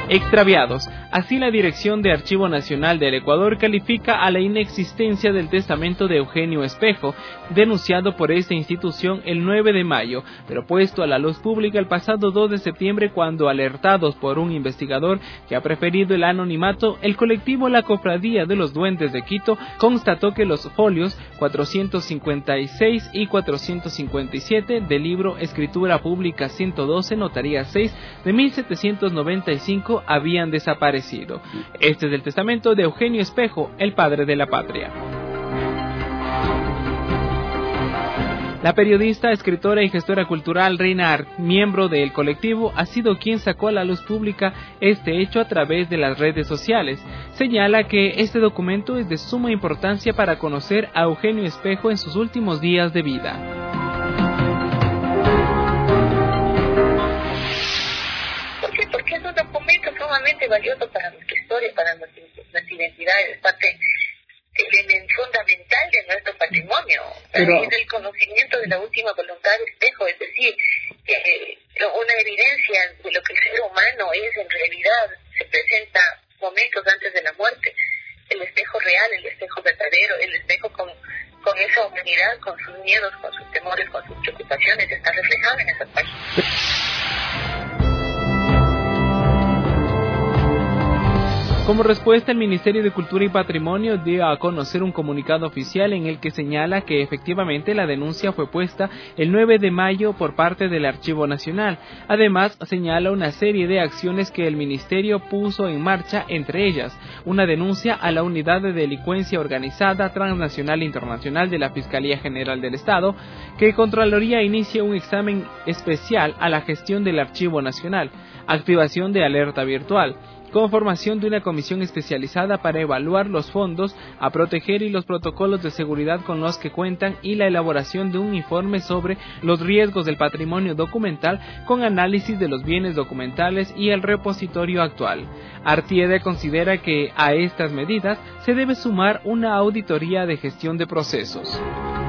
extraviados. Así, la Dirección de Archivo Nacional del Ecuador califica a la inexistencia del testamento de Eugenio Espejo, denunciado por esta institución el 9 de mayo, pero puesto a la luz pública el pasado 2 de septiembre cuando, alertados por un investigador que ha preferido el anonimato, el colectivo La Cofradía de los Duendes de Quito constató que los folios 456 y 457 del libro Escritura Pública 112, Notaría 6 de 1795 habían desaparecido. Este es el testamento de Eugenio Espejo, el padre de la patria. La periodista, escritora y gestora cultural Reina Art, miembro del colectivo, ha sido quien sacó a la luz pública este hecho a través de las redes sociales. Señala que este documento es de suma importancia para conocer a Eugenio Espejo en sus últimos días de vida. Porque es un documento sumamente valioso para nuestra historia, para nuestra identidad, es parte fundamental de nuestro patrimonio. Es el conocimiento de la última voluntad de Espejo, es decir, una evidencia de lo que el ser humano es en realidad. Se presenta momentos antes de la muerte, el espejo real, el espejo verdadero, el espejo con esa humanidad, con sus miedos, con sus temores, con sus preocupaciones, está reflejado en esas páginas. Como respuesta, el Ministerio de Cultura y Patrimonio dio a conocer un comunicado oficial en el que señala que efectivamente la denuncia fue puesta el 9 de mayo por parte del Archivo Nacional. Además, señala una serie de acciones que el Ministerio puso en marcha, entre ellas una denuncia a la Unidad de Delincuencia Organizada Transnacional e Internacional de la Fiscalía General del Estado, que Contraloría inicia un examen especial a la gestión del Archivo Nacional, activación de alerta virtual, conformación de una comisión especializada para evaluar los fondos a proteger y los protocolos de seguridad con los que cuentan y la elaboración de un informe sobre los riesgos del patrimonio documental con análisis de los bienes documentales y el repositorio actual. Artieda considera que a estas medidas se debe sumar una auditoría de gestión de procesos.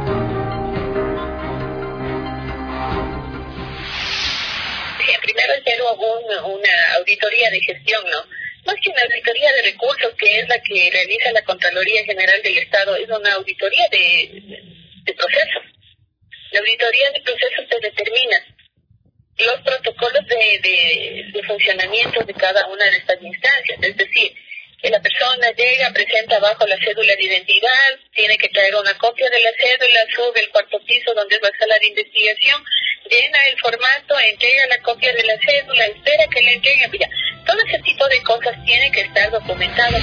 Primero una auditoría de gestión, más que una auditoría de recursos, que es la que realiza la Contraloría General del Estado, es una auditoría de procesos. La auditoría de procesos te determina los protocolos de funcionamiento de cada una de estas instancias, es decir, que la persona llega, presenta bajo la cédula de identidad, tiene que traer una copia de la cédula, sube al cuarto piso donde es la sala de investigación, llena el formato, entrega la copia de la cédula, espera que le entreguen. Todo ese tipo de cosas tienen que estar documentadas.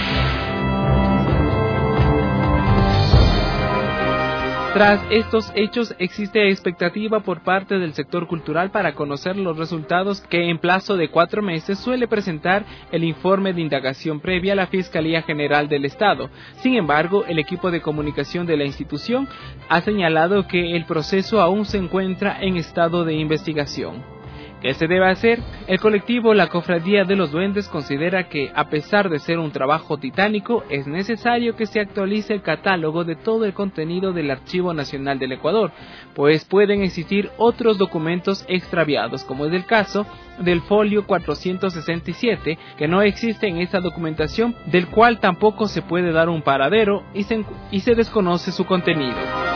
Tras estos hechos, existe expectativa por parte del sector cultural para conocer los resultados que en plazo de 4 meses suele presentar el informe de indagación previa a la Fiscalía General del Estado. Sin embargo, el equipo de comunicación de la institución ha señalado que el proceso aún se encuentra en estado de investigación. ¿Qué se debe hacer? El colectivo La Cofradía de los Duendes considera que, a pesar de ser un trabajo titánico, es necesario que se actualice el catálogo de todo el contenido del Archivo Nacional del Ecuador, pues pueden existir otros documentos extraviados, como es el caso del folio 467, que no existe en esta documentación, del cual tampoco se puede dar un paradero y se desconoce su contenido.